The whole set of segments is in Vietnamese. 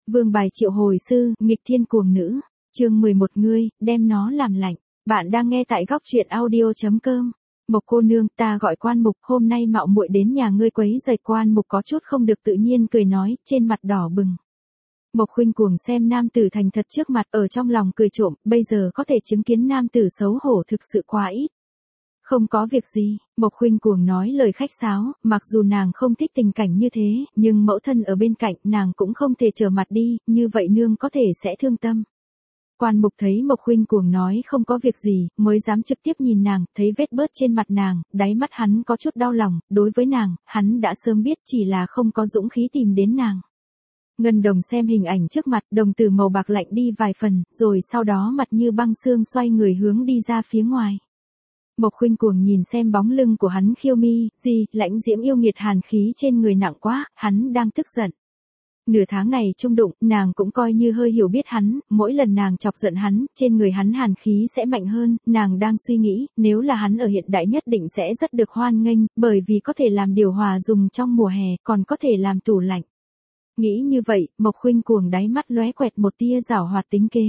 Vương bài triệu hồi sư, nghịch thiên cuồng nữ. Chương 11 ngươi, đem nó làm lạnh. Bạn đang nghe tại góc truyện audio.com. Mộc cô nương, ta gọi Quan Mục, hôm nay mạo muội đến nhà ngươi quấy rầy. Quan Mục có chút không được tự nhiên cười nói, trên mặt đỏ bừng. Mộc Khuynh Cuồng xem nam tử thành thật trước mặt, ở trong lòng cười trộm, bây giờ có thể chứng kiến nam tử xấu hổ thực sự quá ít. Không có việc gì, Mộc Khuynh Cuồng nói lời khách sáo, mặc dù nàng không thích tình cảnh như thế, nhưng mẫu thân ở bên cạnh, nàng cũng không thể trở mặt đi, như vậy nương có thể sẽ thương tâm. Quan Mục thấy Mộc Khuynh Cuồng nói không có việc gì, mới dám trực tiếp nhìn nàng, thấy vết bớt trên mặt nàng, đáy mắt hắn có chút đau lòng, đối với nàng, hắn đã sớm biết chỉ là không có dũng khí tìm đến nàng. Ngân Đồng xem hình ảnh trước mặt, đồng tử màu bạc lạnh đi vài phần, rồi sau đó mặt như băng xương xoay người hướng đi ra phía ngoài. Mộc Khuynh Cuồng nhìn xem bóng lưng của hắn khiêu mi, gì, lãnh diễm yêu nghiệt hàn khí trên người nặng quá, hắn đang tức giận. Nửa tháng này chung đụng, nàng cũng coi như hơi hiểu biết hắn, mỗi lần nàng chọc giận hắn, trên người hắn hàn khí sẽ mạnh hơn, nàng đang suy nghĩ, nếu là hắn ở hiện đại nhất định sẽ rất được hoan nghênh, bởi vì có thể làm điều hòa dùng trong mùa hè, còn có thể làm tủ lạnh. Nghĩ như vậy, Mộc Khuynh Cuồng đáy mắt lóe quẹt một tia giảo hoạt tính kế.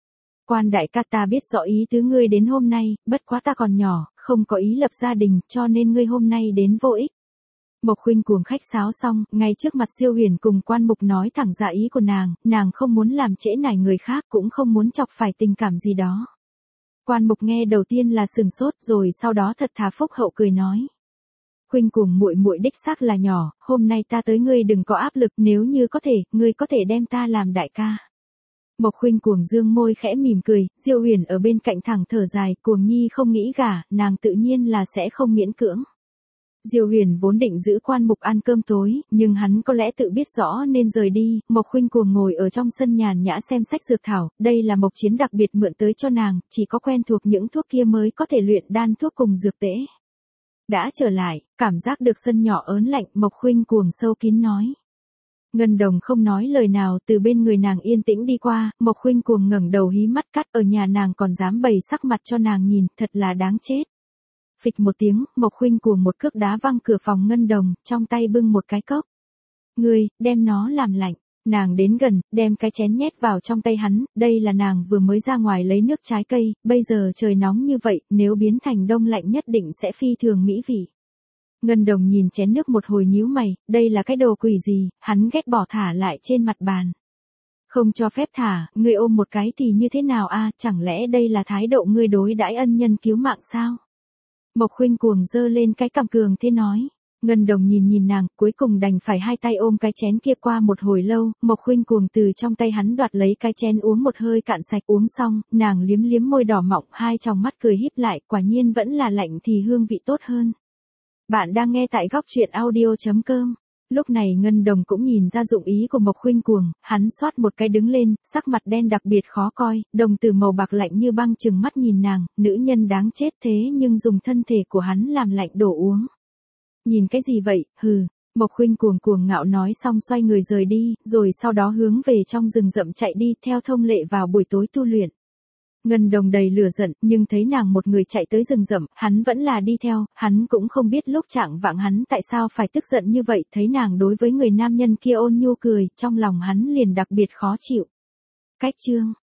Quan đại ca, ta biết rõ ý tứ ngươi đến hôm nay, bất quá ta còn nhỏ, không có ý lập gia đình, cho nên ngươi hôm nay đến vô ích. Mộc Khuynh Cuồng khách sáo xong, ngay trước mặt Diêu Huyền cùng Quan Mục nói thẳng ra ý của nàng không muốn làm trễ nải người khác, cũng không muốn chọc phải tình cảm gì đó. Quan Mục nghe đầu tiên là sừng sốt, rồi sau đó thật thà phúc hậu cười nói. Khuynh Cuồng muội muội đích xác là nhỏ, hôm nay ta tới ngươi đừng có áp lực, nếu như có thể, ngươi có thể đem ta làm đại ca. Mộc Khuynh Cuồng dương môi khẽ mỉm cười, Diêu Huyền ở bên cạnh thẳng thở dài, Cuồng nhi không nghĩ gả, nàng tự nhiên là sẽ không miễn cưỡng. Diêu Huyền vốn định giữ Quan Mục ăn cơm tối, nhưng hắn có lẽ tự biết rõ nên rời đi. Mộc Khuynh Cuồng ngồi ở trong sân nhàn nhã xem sách dược thảo, đây là Mộc Chiến đặc biệt mượn tới cho nàng, chỉ có quen thuộc những thuốc kia mới có thể luyện đan thuốc cùng dược tễ. Đã trở lại, cảm giác được sân nhỏ ớn lạnh, Mộc Khuynh Cuồng sâu kín nói. Ngân Đồng không nói lời nào, từ bên người nàng yên tĩnh đi qua, Mộc Khuynh Cuồng ngẩng đầu hí mắt cắt, ở nhà nàng còn dám bày sắc mặt cho nàng nhìn, thật là đáng chết. Phịch một tiếng, Mộc Khuynh Cuồng một cước đá văng cửa phòng Ngân Đồng, trong tay bưng một cái cốc. Ngươi, đem nó làm lạnh. Nàng đến gần, đem cái chén nhét vào trong tay hắn, đây là nàng vừa mới ra ngoài lấy nước trái cây, bây giờ trời nóng như vậy, nếu biến thành đông lạnh nhất định sẽ phi thường mỹ vị. Ngân Đồng nhìn chén nước một hồi nhíu mày, đây là cái đồ quỷ gì, hắn ghét bỏ thả lại trên mặt bàn. Không cho phép thả, ngươi ôm một cái thì như thế nào a? Chẳng lẽ đây là thái độ ngươi đối đãi ân nhân cứu mạng sao? Mộc Khuynh Cuồng giơ lên cái cằm cường thế nói. Ngân Đồng nhìn nàng, cuối cùng đành phải hai tay ôm cái chén kia. Qua một hồi lâu, Mộc Khuynh Cuồng từ trong tay hắn đoạt lấy cái chén uống một hơi cạn sạch, uống xong, nàng liếm liếm môi đỏ mọng, hai tròng mắt cười híp lại, quả nhiên vẫn là lạnh thì hương vị tốt hơn. Bạn đang nghe tại góc truyện audio.com. Lúc này Ngân Đồng cũng nhìn ra dụng ý của Mộc Khuynh Cuồng, hắn xoát một cái đứng lên, sắc mặt đen đặc biệt khó coi, đồng tử màu bạc lạnh như băng trừng mắt nhìn nàng, nữ nhân đáng chết thế nhưng dùng thân thể của hắn làm lạnh đồ uống. Nhìn cái gì vậy, hừ, Mộc Khuynh Cuồng cuồng ngạo nói xong xoay người rời đi, rồi sau đó hướng về trong rừng rậm chạy đi, theo thông lệ vào buổi tối tu luyện. Ngân Đồng đầy lửa giận, nhưng thấy nàng một người chạy tới rừng rậm, hắn vẫn là đi theo, hắn cũng không biết lúc trạng vạng hắn tại sao phải tức giận như vậy, thấy nàng đối với người nam nhân kia ôn nhu cười, trong lòng hắn liền đặc biệt khó chịu. Cách chương